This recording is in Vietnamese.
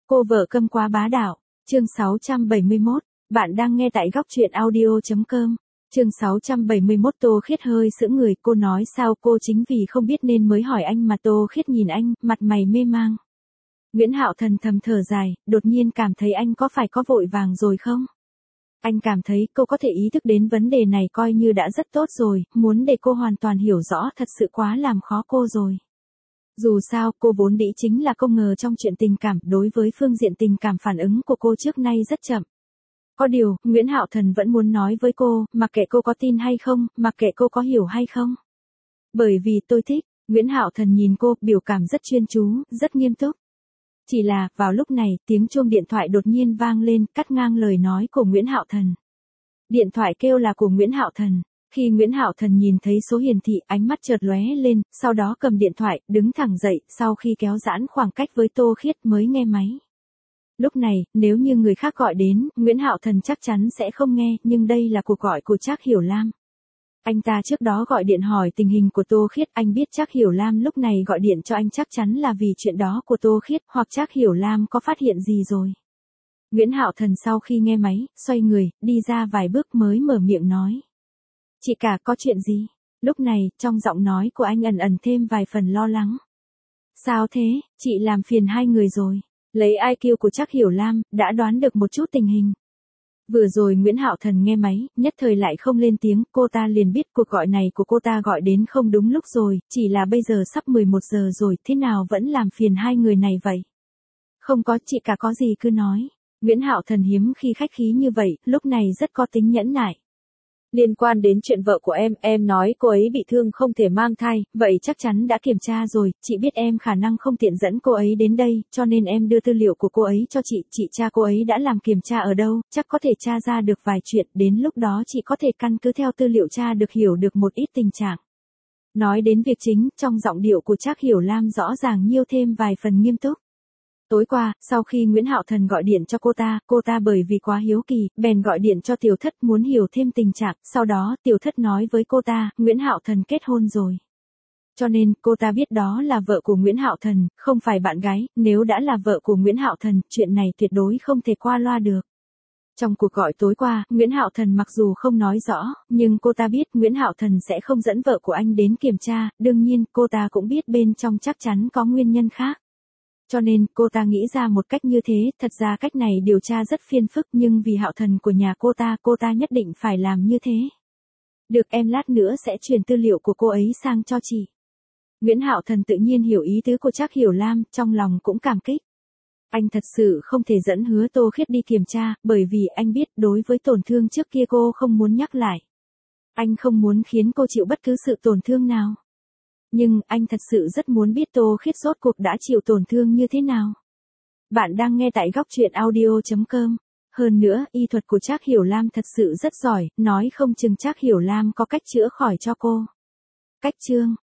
Cô vợ câm quá bá đạo. Chương 671. Bạn đang nghe tại góc truyện audio.com. Chương 671. Tô Khiết hơi sững người, cô nói sao cô chính vì không biết nên mới hỏi anh mà. Tô Khiết nhìn anh, mặt mày mê mang. Nguyễn Hạo Thần thầm thở dài, đột nhiên cảm thấy anh có phải có vội vàng rồi không? Anh cảm thấy cô có thể ý thức đến vấn đề này coi như đã rất tốt rồi, muốn để cô hoàn toàn hiểu rõ thật sự quá làm khó cô rồi. Dù sao, cô vốn dĩ chính là không ngờ trong chuyện tình cảm, đối với phương diện tình cảm phản ứng của cô trước nay rất chậm. Có điều, Nguyễn Hạo Thần vẫn muốn nói với cô, mặc kệ cô có tin hay không, mặc kệ cô có hiểu hay không. Bởi vì tôi thích, Nguyễn Hạo Thần nhìn cô, biểu cảm rất chuyên chú, rất nghiêm túc. Chỉ là, vào lúc này, tiếng chuông điện thoại đột nhiên vang lên, cắt ngang lời nói của Nguyễn Hạo Thần. Điện thoại kêu là của Nguyễn Hạo Thần. Khi Nguyễn Hạo Thần nhìn thấy số hiển thị, ánh mắt chợt lóe lên, sau đó cầm điện thoại, đứng thẳng dậy, sau khi kéo giãn khoảng cách với Tô Khiết mới nghe máy. Lúc này, nếu như người khác gọi đến, Nguyễn Hạo Thần chắc chắn sẽ không nghe, nhưng đây là cuộc gọi của Trác Hiểu Lam. Anh ta trước đó gọi điện hỏi tình hình của Tô Khiết, anh biết Trác Hiểu Lam lúc này gọi điện cho anh chắc chắn là vì chuyện đó của Tô Khiết, hoặc Trác Hiểu Lam có phát hiện gì rồi. Nguyễn Hạo Thần sau khi nghe máy, xoay người, đi ra vài bước mới mở miệng nói. Chị cả, có chuyện gì? Lúc này, trong giọng nói của anh ẩn ẩn thêm vài phần lo lắng. Sao thế, chị làm phiền hai người rồi. Lấy IQ của Trác Hiểu Lam, đã đoán được một chút tình hình. Vừa rồi Nguyễn Hạo Thần nghe máy, nhất thời lại không lên tiếng, cô ta liền biết cuộc gọi này của cô ta gọi đến không đúng lúc rồi, chỉ là bây giờ sắp 11 giờ rồi, thế nào vẫn làm phiền hai người này vậy? Không có, chị cả có gì cứ nói. Nguyễn Hạo Thần hiếm khi khách khí như vậy, lúc này rất có tính nhẫn nại. Liên quan đến chuyện vợ của em nói cô ấy bị thương không thể mang thai, vậy chắc chắn đã kiểm tra rồi, chị biết em khả năng không tiện dẫn cô ấy đến đây, cho nên em đưa tư liệu của cô ấy cho chị tra cô ấy đã làm kiểm tra ở đâu, chắc có thể tra ra được vài chuyện, đến lúc đó chị có thể căn cứ theo tư liệu tra được hiểu được một ít tình trạng. Nói đến việc chính, trong giọng điệu của Trác Hiểu Lam rõ ràng nhiêu thêm vài phần nghiêm túc. Tối qua, sau khi Nguyễn Hạo Thần gọi điện cho cô ta bởi vì quá hiếu kỳ, bèn gọi điện cho Tiểu Thất muốn hiểu thêm tình trạng, sau đó Tiểu Thất nói với cô ta, Nguyễn Hạo Thần kết hôn rồi. Cho nên, cô ta biết đó là vợ của Nguyễn Hạo Thần, không phải bạn gái, nếu đã là vợ của Nguyễn Hạo Thần, chuyện này tuyệt đối không thể qua loa được. Trong cuộc gọi tối qua, Nguyễn Hạo Thần mặc dù không nói rõ, nhưng cô ta biết Nguyễn Hạo Thần sẽ không dẫn vợ của anh đến kiểm tra, đương nhiên, cô ta cũng biết bên trong chắc chắn có nguyên nhân khác. Cho nên, cô ta nghĩ ra một cách như thế, thật ra cách này điều tra rất phiền phức nhưng vì Hạo Thần của nhà cô ta nhất định phải làm như thế. Được, em lát nữa sẽ truyền tư liệu của cô ấy sang cho chị. Nguyễn Hạo Thần tự nhiên hiểu ý tứ của Trác Hiểu Lam, trong lòng cũng cảm kích. Anh thật sự không thể dẫn Hứa Tô Khiết đi kiểm tra, bởi vì anh biết đối với tổn thương trước kia cô không muốn nhắc lại. Anh không muốn khiến cô chịu bất cứ sự tổn thương nào. Nhưng, anh thật sự rất muốn biết Tô Khiết rốt cuộc đã chịu tổn thương như thế nào. Bạn đang nghe tại góc truyện audio.com. Hơn nữa, y thuật của Trác Hiểu Lam thật sự rất giỏi, nói không chừng Trác Hiểu Lam có cách chữa khỏi cho cô. Cách chương,